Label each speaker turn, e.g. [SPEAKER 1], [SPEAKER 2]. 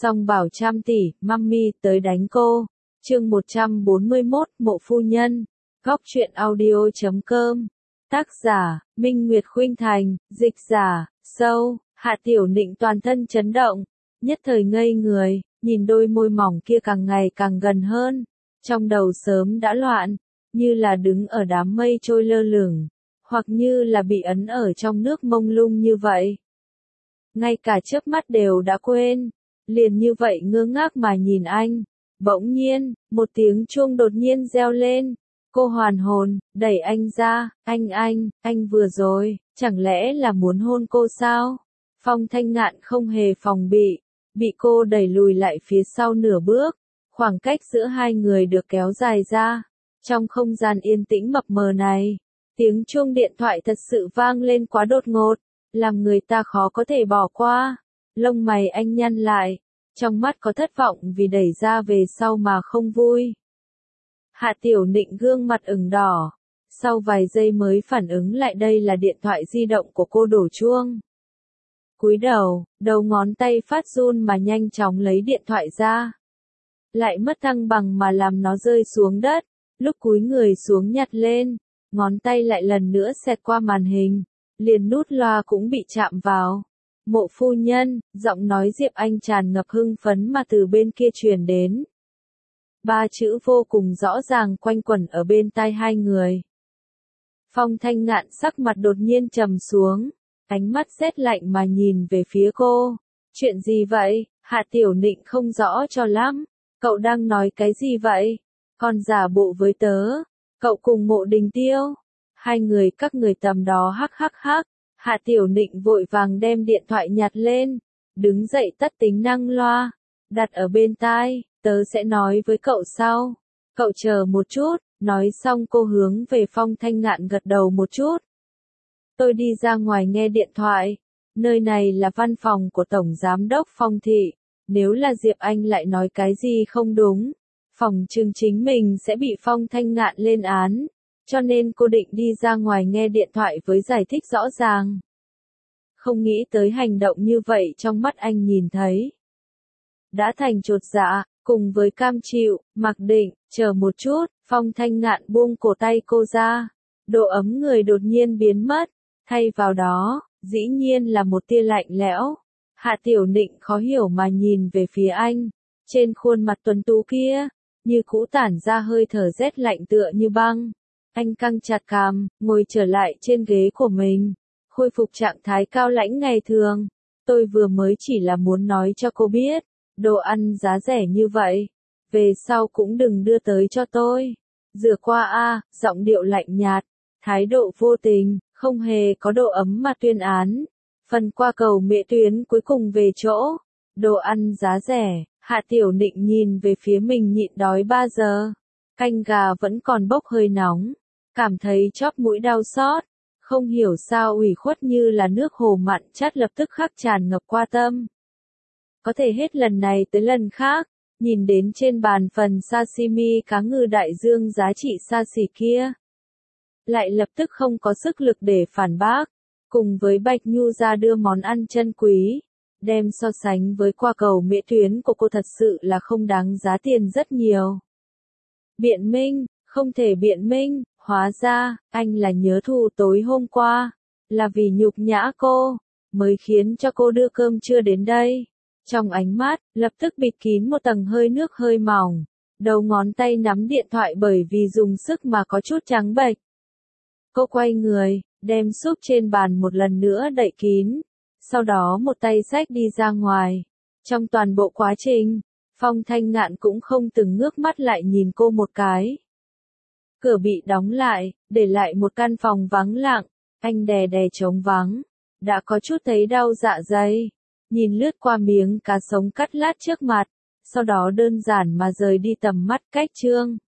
[SPEAKER 1] Song bảo trăm tỷ, mummy tới đánh cô. Chương 141, Mộ phu nhân. Góc truyện audio.com. Tác giả, Minh Nguyệt Khuynh Thành, dịch giả, Sâu, Hạ Tiểu Nịnh toàn thân chấn động, nhất thời ngây người, nhìn đôi môi mỏng kia càng ngày càng gần hơn, trong đầu sớm đã loạn, như là đứng ở đám mây trôi lơ lửng, hoặc như là bị ấn ở trong nước mông lung như vậy. Ngay cả chớp mắt đều đã quên, liền như vậy ngơ ngác mà nhìn anh. Bỗng nhiên, một tiếng chuông đột nhiên reo lên. Cô hoàn hồn, đẩy anh ra, anh vừa rồi, chẳng lẽ là muốn hôn cô sao? Phong Thanh Ngạn không hề phòng bị cô đẩy lùi lại phía sau nửa bước, khoảng cách giữa hai người được kéo dài ra. Trong không gian yên tĩnh mập mờ này, tiếng chuông điện thoại thật sự vang lên quá đột ngột, làm người ta khó có thể bỏ qua. Lông mày anh nhăn lại, trong mắt có thất vọng vì đẩy ra về sau mà không vui. Hạ Tiểu Nịnh gương mặt ửng đỏ, sau vài giây mới phản ứng lại đây là điện thoại di động của cô đổ chuông. Cúi đầu, đầu ngón tay phát run mà nhanh chóng lấy điện thoại ra. Lại mất thăng bằng mà làm nó rơi xuống đất, lúc cúi người xuống nhặt lên, ngón tay lại lần nữa xẹt qua màn hình, liền nút loa cũng bị chạm vào. Mộ phu nhân, giọng nói Diệp Anh tràn ngập hưng phấn mà từ bên kia truyền đến. Ba chữ vô cùng rõ ràng quanh quẩn ở bên tai hai người. Phong Thanh Ngạn sắc mặt đột nhiên trầm xuống, ánh mắt rét lạnh mà nhìn về phía cô. Chuyện gì vậy? Hạ Tiểu Nịnh không rõ cho lắm. Cậu đang nói cái gì vậy? Còn giả bộ với tớ. Cậu cùng Mộ Đình Tiêu. Hai người các người tầm đó hắc hắc hắc. Hạ Tiểu Nịnh vội vàng đem điện thoại nhặt lên, đứng dậy tắt tính năng loa, đặt ở bên tai, tớ sẽ nói với cậu sau. Cậu chờ một chút, nói xong cô hướng về Phong Thanh Ngạn gật đầu một chút. Tôi đi ra ngoài nghe điện thoại, nơi này là văn phòng của Tổng Giám đốc Phong Thị, nếu là Diệp Anh lại nói cái gì không đúng, phòng chừng chính mình sẽ bị Phong Thanh Ngạn lên án. Cho nên cô định đi ra ngoài nghe điện thoại với giải thích rõ ràng. Không nghĩ tới hành động như vậy trong mắt anh nhìn thấy. Đã thành chột dạ, cùng với cam chịu, mặc định, chờ một chút, Phong Thanh Ngạn buông cổ tay cô ra. Độ ấm người đột nhiên biến mất, thay vào đó, dĩ nhiên là một tia lạnh lẽo. Hạ Tiểu Nịnh khó hiểu mà nhìn về phía anh, trên khuôn mặt tuấn tú kia, như cũ tản ra hơi thở rét lạnh tựa như băng. Anh căng chặt cằm, ngồi trở lại trên ghế của mình, khôi phục trạng thái cao lãnh ngày thường. Tôi vừa mới chỉ là muốn nói cho cô biết, đồ ăn giá rẻ như vậy, về sau cũng đừng đưa tới cho tôi. Rửa qua a, giọng điệu lạnh nhạt, thái độ vô tình, không hề có độ ấm mà tuyên án. Phần qua cầu mẹ tuyến cuối cùng về chỗ, đồ ăn giá rẻ, Hạ Tiểu Nịnh nhìn về phía mình nhịn đói 3 giờ. Canh gà vẫn còn bốc hơi nóng, cảm thấy chóp mũi đau xót, không hiểu sao ủy khuất như là nước hồ mặn chát lập tức khắc tràn ngập qua tâm. Có thể hết lần này tới lần khác, nhìn đến trên bàn phần sashimi cá ngừ đại dương giá trị xa xỉ kia. Lại lập tức không có sức lực để phản bác, cùng với Bạch Nhu ra đưa món ăn chân quý, đem so sánh với qua cầu mễ tuyến của cô thật sự là không đáng giá tiền rất nhiều. Biện minh, không thể biện minh, hóa ra, anh là nhớ thù tối hôm qua, là vì nhục nhã cô, mới khiến cho cô đưa cơm trưa đến đây. Trong ánh mắt, lập tức bịt kín một tầng hơi nước hơi mỏng, đầu ngón tay nắm điện thoại bởi vì dùng sức mà có chút trắng bệch. Cô quay người, đem súp trên bàn một lần nữa đậy kín, sau đó một tay xách đi ra ngoài. Trong toàn bộ quá trình, Phong Thanh Ngạn cũng không từng ngước mắt lại nhìn cô một cái. Cửa bị đóng lại, để lại một căn phòng vắng lặng, anh đè đè trống vắng, đã có chút thấy đau dạ dày, nhìn lướt qua miếng cá sống cắt lát trước mặt, sau đó đơn giản mà rời đi tầm mắt cách chương.